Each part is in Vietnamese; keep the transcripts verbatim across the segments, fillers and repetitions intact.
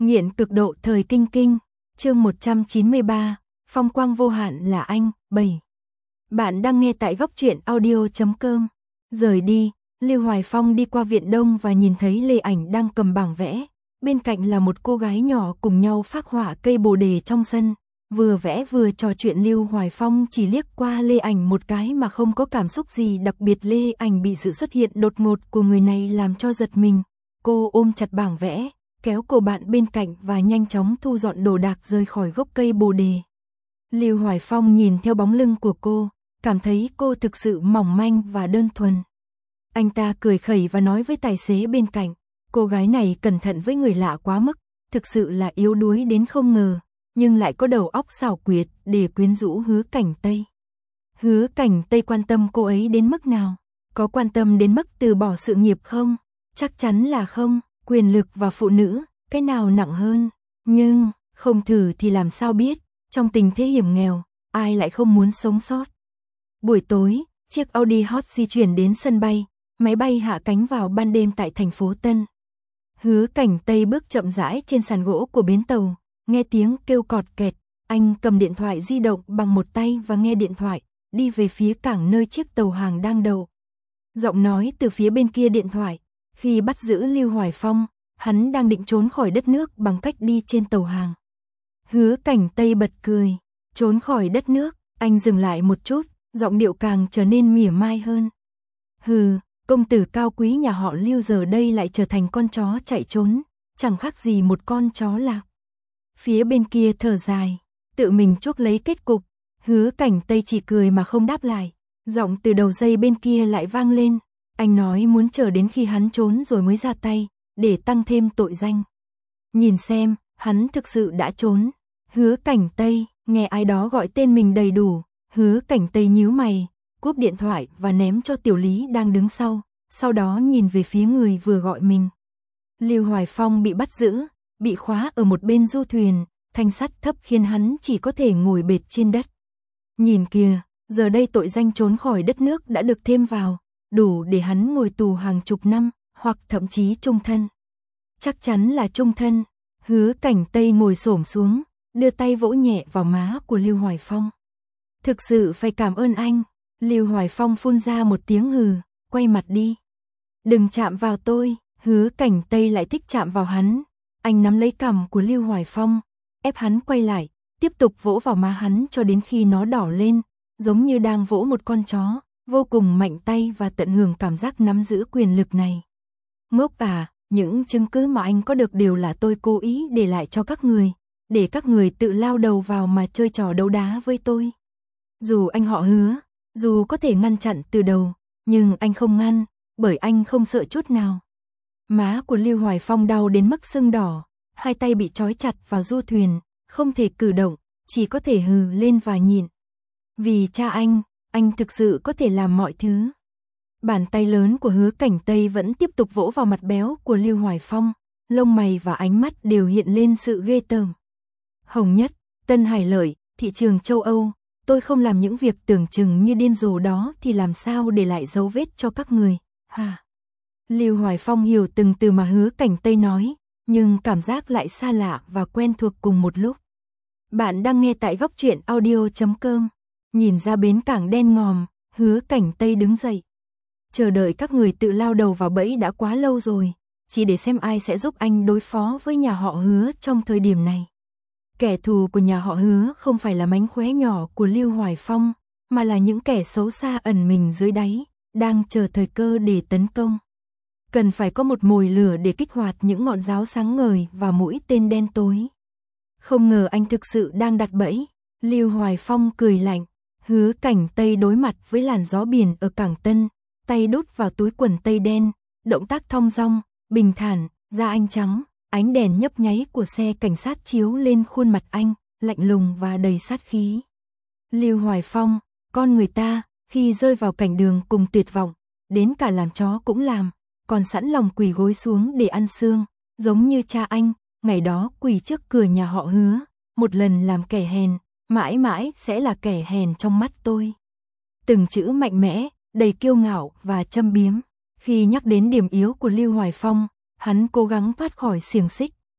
Nghiện cực độ thời kinh kinh, chương một trăm chín mươi ba, phong quang vô hạn là anh, bảy. Bạn đang nghe tại góc truyện audio chấm com. Rời đi, Lưu Hoài Phong đi qua viện Đông và nhìn thấy Lê Ảnh đang cầm bảng vẽ, bên cạnh là một cô gái nhỏ cùng nhau phác họa cây bồ đề trong sân. Vừa vẽ vừa trò chuyện, Lưu Hoài Phong chỉ liếc qua Lê Ảnh một cái mà không có cảm xúc gì đặc biệt. Lê Ảnh bị sự xuất hiện đột ngột của người này làm cho giật mình. Cô ôm chặt bảng vẽ, kéo cô bạn bên cạnh và nhanh chóng thu dọn đồ đạc rời khỏi gốc cây bồ đề. Lưu Hoài Phong nhìn theo bóng lưng của cô, cảm thấy cô thực sự mỏng manh và đơn thuần. Anh ta cười khẩy và nói với tài xế bên cạnh, cô gái này cẩn thận với người lạ quá mức, thực sự là yếu đuối đến không ngờ, nhưng lại có đầu óc xảo quyệt để quyến rũ Hứa Cảnh Tây. Hứa Cảnh Tây quan tâm cô ấy đến mức nào? Có quan tâm đến mức từ bỏ sự nghiệp không? Chắc chắn là không. Quyền lực và phụ nữ, cái nào nặng hơn? Nhưng, không thử thì làm sao biết, trong tình thế hiểm nghèo, ai lại không muốn sống sót. Buổi tối, chiếc Audi Hot di chuyển đến sân bay, máy bay hạ cánh vào ban đêm tại thành phố Tân. Hứa Cảnh Tây bước chậm rãi trên sàn gỗ của bến tàu, nghe tiếng kêu cọt kẹt, anh cầm điện thoại di động bằng một tay và nghe điện thoại, đi về phía cảng nơi chiếc tàu hàng đang đậu. Giọng nói từ phía bên kia điện thoại, khi bắt giữ Lưu Hoài Phong, hắn đang định trốn khỏi đất nước bằng cách đi trên tàu hàng. Hứa Cảnh Tây bật cười, trốn khỏi đất nước, anh dừng lại một chút, giọng điệu càng trở nên mỉa mai hơn. Hừ, công tử cao quý nhà họ Lưu giờ đây lại trở thành con chó chạy trốn, chẳng khác gì một con chó lạc. Phía bên kia thở dài, tự mình chuốc lấy kết cục. Hứa Cảnh Tây chỉ cười mà không đáp lại. Giọng từ đầu dây bên kia lại vang lên, anh nói muốn chờ đến khi hắn trốn rồi mới ra tay, để tăng thêm tội danh. Nhìn xem, hắn thực sự đã trốn. Hứa Cảnh Tây, nghe ai đó gọi tên mình đầy đủ, Hứa Cảnh Tây nhíu mày, cúp điện thoại và ném cho Tiểu Lý đang đứng sau, sau đó nhìn về phía người vừa gọi mình. Lưu Hoài Phong bị bắt giữ, bị khóa ở một bên du thuyền, thanh sắt thấp khiến hắn chỉ có thể ngồi bệt trên đất. Nhìn kìa, giờ đây tội danh trốn khỏi đất nước đã được thêm vào, đủ để hắn ngồi tù hàng chục năm, hoặc thậm chí chung thân. Chắc chắn là chung thân. Hứa Cảnh Tây ngồi xổm xuống, đưa tay vỗ nhẹ vào má của Lưu Hoài Phong. Thực sự phải cảm ơn anh. Lưu Hoài Phong phun ra một tiếng hừ, quay mặt đi. Đừng chạm vào tôi. Hứa Cảnh Tây lại thích chạm vào hắn. Anh nắm lấy cằm của Lưu Hoài Phong, ép hắn quay lại, tiếp tục vỗ vào má hắn cho đến khi nó đỏ lên, giống như đang vỗ một con chó, vô cùng mạnh tay và tận hưởng cảm giác nắm giữ quyền lực này. Ngốc à, những chứng cứ mà anh có được đều là tôi cố ý để lại cho các người, để các người tự lao đầu vào mà chơi trò đấu đá với tôi. Dù anh họ Hứa, dù có thể ngăn chặn từ đầu, nhưng anh không ngăn, bởi anh không sợ chút nào. Má của Lưu Hoài Phong đau đến mức sưng đỏ, hai tay bị trói chặt vào du thuyền, không thể cử động, chỉ có thể hừ lên và nhịn. Vì cha anh, anh thực sự có thể làm mọi thứ. Bàn tay lớn của Hứa Cảnh Tây vẫn tiếp tục vỗ vào mặt béo của Lưu Hoài Phong, lông mày và ánh mắt đều hiện lên sự ghê tởm. Hồng Nhất, Tân Hải Lợi, thị trường châu Âu, tôi không làm những việc tưởng chừng như điên rồ đó thì làm sao để lại dấu vết cho các người, hả? Lưu Hoài Phong hiểu từng từ mà Hứa Cảnh Tây nói, nhưng cảm giác lại xa lạ và quen thuộc cùng một lúc. Bạn đang nghe tại góc truyện audio chấm com. Nhìn ra bến cảng đen ngòm, Hứa Cảnh Tây đứng dậy. Chờ đợi các người tự lao đầu vào bẫy đã quá lâu rồi, chỉ để xem ai sẽ giúp anh đối phó với nhà họ Hứa trong thời điểm này. Kẻ thù của nhà họ Hứa không phải là mánh khóe nhỏ của Lưu Hoài Phong, mà là những kẻ xấu xa ẩn mình dưới đáy, đang chờ thời cơ để tấn công. Cần phải có một mồi lửa để kích hoạt những ngọn giáo sáng ngời và mũi tên đen tối. Không ngờ anh thực sự đang đặt bẫy. Lưu Hoài Phong cười lạnh. Hứa Cảnh Tây đối mặt với làn gió biển ở cảng Tân, tay đút vào túi quần tây đen, động tác thong dong, bình thản, da anh trắng, ánh đèn nhấp nháy của xe cảnh sát chiếu lên khuôn mặt anh, lạnh lùng và đầy sát khí. Lưu Hoài Phong, con người ta, khi rơi vào cảnh đường cùng tuyệt vọng, đến cả làm chó cũng làm, còn sẵn lòng quỳ gối xuống để ăn xương, giống như cha anh, ngày đó quỳ trước cửa nhà họ Hứa, một lần làm kẻ hèn, mãi mãi sẽ là kẻ hèn trong mắt tôi. Từng chữ mạnh mẽ, đầy kiêu ngạo và châm biếm. Khi nhắc đến điểm yếu của Lưu Hoài Phong, hắn cố gắng thoát khỏi xiềng xích,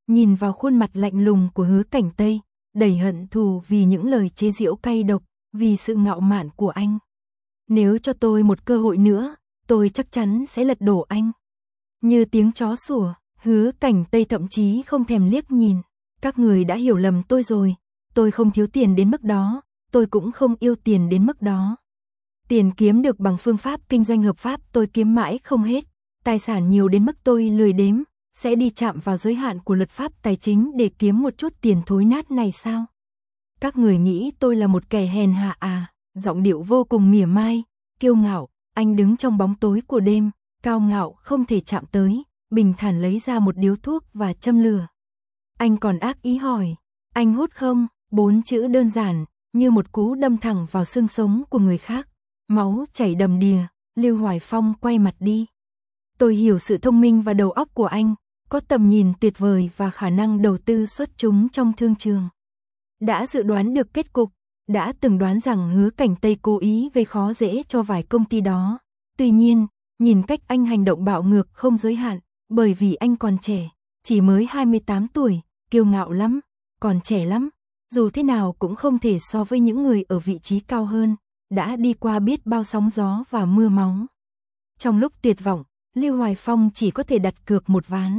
nhìn vào khuôn mặt lạnh lùng của Hứa Cảnh Tây, đầy hận thù vì những lời chế giễu cay độc, vì sự ngạo mạn của anh. Nếu cho tôi một cơ hội nữa, tôi chắc chắn sẽ lật đổ anh. Như tiếng chó sủa, Hứa Cảnh Tây thậm chí không thèm liếc nhìn. Các người đã hiểu lầm tôi rồi, tôi không thiếu tiền đến mức đó, tôi cũng không yêu tiền đến mức đó. Tiền kiếm được bằng phương pháp kinh doanh hợp pháp tôi kiếm mãi không hết, tài sản nhiều đến mức tôi lười đếm, sẽ đi chạm vào giới hạn của luật pháp tài chính để kiếm một chút tiền thối nát này sao? Các người nghĩ tôi là một kẻ hèn hạ à? Giọng điệu vô cùng mỉa mai, kiêu ngạo, anh đứng trong bóng tối của đêm, cao ngạo không thể chạm tới, bình thản lấy ra một điếu thuốc và châm lửa. Anh còn ác ý hỏi, anh hút không? Bốn chữ đơn giản, như một cú đâm thẳng vào xương sống của người khác. Máu chảy đầm đìa, Lưu Hoài Phong quay mặt đi. Tôi hiểu sự thông minh và đầu óc của anh, có tầm nhìn tuyệt vời và khả năng đầu tư xuất chúng trong thương trường. Đã dự đoán được kết cục, đã từng đoán rằng Hứa Cảnh Tây cố ý gây khó dễ cho vài công ty đó. Tuy nhiên, nhìn cách anh hành động bạo ngược không giới hạn, bởi vì anh còn trẻ, chỉ mới hai mươi tám tuổi, kiêu ngạo lắm, còn trẻ lắm, dù thế nào cũng không thể so với những người ở vị trí cao hơn, đã đi qua biết bao sóng gió và mưa máu. Trong lúc tuyệt vọng, Lưu Hoài Phong chỉ có thể đặt cược một ván.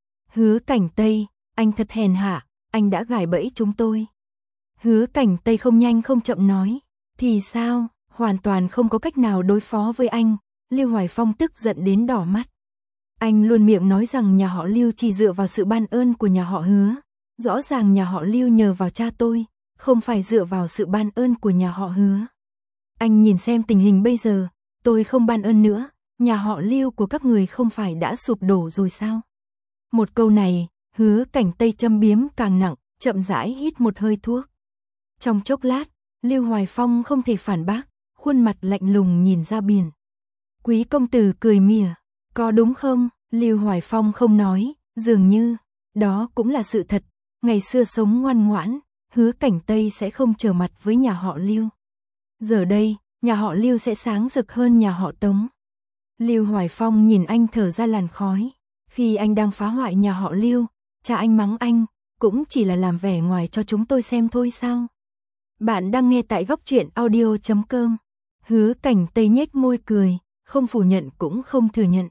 Hứa Cảnh Tây, anh thật hèn hạ, anh đã gài bẫy chúng tôi. Hứa Cảnh Tây không nhanh không chậm nói, thì sao, hoàn toàn không có cách nào đối phó với anh. Lưu Hoài Phong tức giận đến đỏ mắt. Anh luôn miệng nói rằng nhà họ Lưu chỉ dựa vào sự ban ơn của nhà họ Hứa. Rõ ràng nhà họ Lưu nhờ vào cha tôi, không phải dựa vào sự ban ơn của nhà họ Hứa. Anh nhìn xem tình hình bây giờ, tôi không ban ơn nữa, nhà họ Lưu của các người không phải đã sụp đổ rồi sao? Một câu này, Hứa Cảnh Tây châm biếm càng nặng, chậm rãi hít một hơi thuốc. Trong chốc lát, Lưu Hoài Phong không thể phản bác, khuôn mặt lạnh lùng nhìn ra biển. Quý công tử cười mỉa, có đúng không? Lưu Hoài Phong không nói, dường như, đó cũng là sự thật, ngày xưa sống ngoan ngoãn, Hứa Cảnh Tây sẽ không trở mặt với nhà họ Lưu. Giờ đây, nhà họ Lưu sẽ sáng rực hơn nhà họ Tống. Lưu Hoài Phong nhìn anh thở ra làn khói, khi anh đang phá hoại nhà họ Lưu, cha anh mắng anh, cũng chỉ là làm vẻ ngoài cho chúng tôi xem thôi sao? Bạn đang nghe tại góc truyện audio chấm com. Hứa Cảnh Tây nhếch môi cười, không phủ nhận cũng không thừa nhận.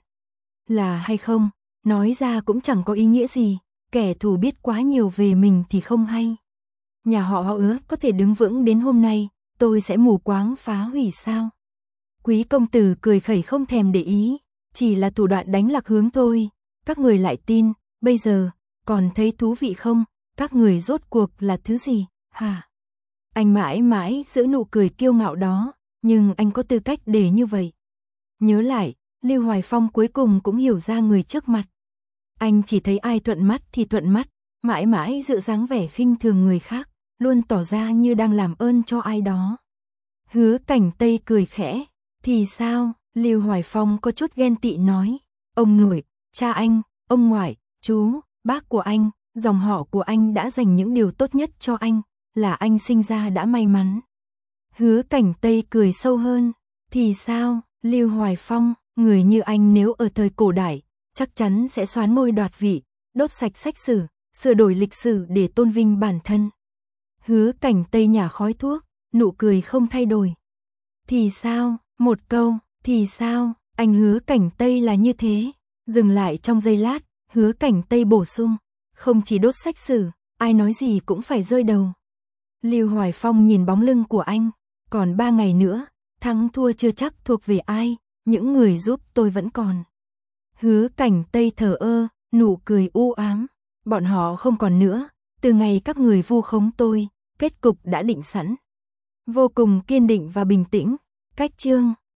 Là hay không, nói ra cũng chẳng có ý nghĩa gì, kẻ thù biết quá nhiều về mình thì không hay. Nhà họ họ Hứa có thể đứng vững đến hôm nay, tôi sẽ mù quáng phá hủy sao? Quý công tử cười khẩy không thèm để ý, chỉ là thủ đoạn đánh lạc hướng thôi, các người lại tin, bây giờ, còn thấy thú vị không? Các người rốt cuộc là thứ gì, hả? Anh mãi mãi giữ nụ cười kiêu ngạo đó, nhưng anh có tư cách để như vậy. Nhớ lại, Lưu Hoài Phong cuối cùng cũng hiểu ra người trước mặt. Anh chỉ thấy ai thuận mắt thì thuận mắt, mãi mãi giữ dáng vẻ khinh thường người khác, luôn tỏ ra như đang làm ơn cho ai đó. Hứa Cảnh Tây cười khẽ, thì sao? Lưu Hoài Phong có chút ghen tị nói, ông nội, cha anh, ông ngoại, chú, bác của anh, dòng họ của anh đã dành những điều tốt nhất cho anh, là anh sinh ra đã may mắn. Hứa Cảnh Tây cười sâu hơn, thì sao? Lưu Hoài Phong, người như anh nếu ở thời cổ đại, chắc chắn sẽ xoán môi đoạt vị, đốt sạch sách sử, sửa đổi lịch sử để tôn vinh bản thân. Hứa Cảnh Tây nhả khói thuốc, nụ cười không thay đổi. Thì sao? Một câu, thì sao? Anh Hứa Cảnh Tây là như thế. Dừng lại trong giây lát, Hứa Cảnh Tây bổ sung, không chỉ đốt sách sử, ai nói gì cũng phải rơi đầu. Lưu Hoài Phong nhìn bóng lưng của anh, còn ba ngày nữa, thắng thua chưa chắc thuộc về ai, những người giúp tôi vẫn còn. Hứa Cảnh Tây thờ ơ, nụ cười u ám, bọn họ không còn nữa, từ ngày các người vu khống tôi, kết cục đã định sẵn. Vô cùng kiên định và bình tĩnh, cách chương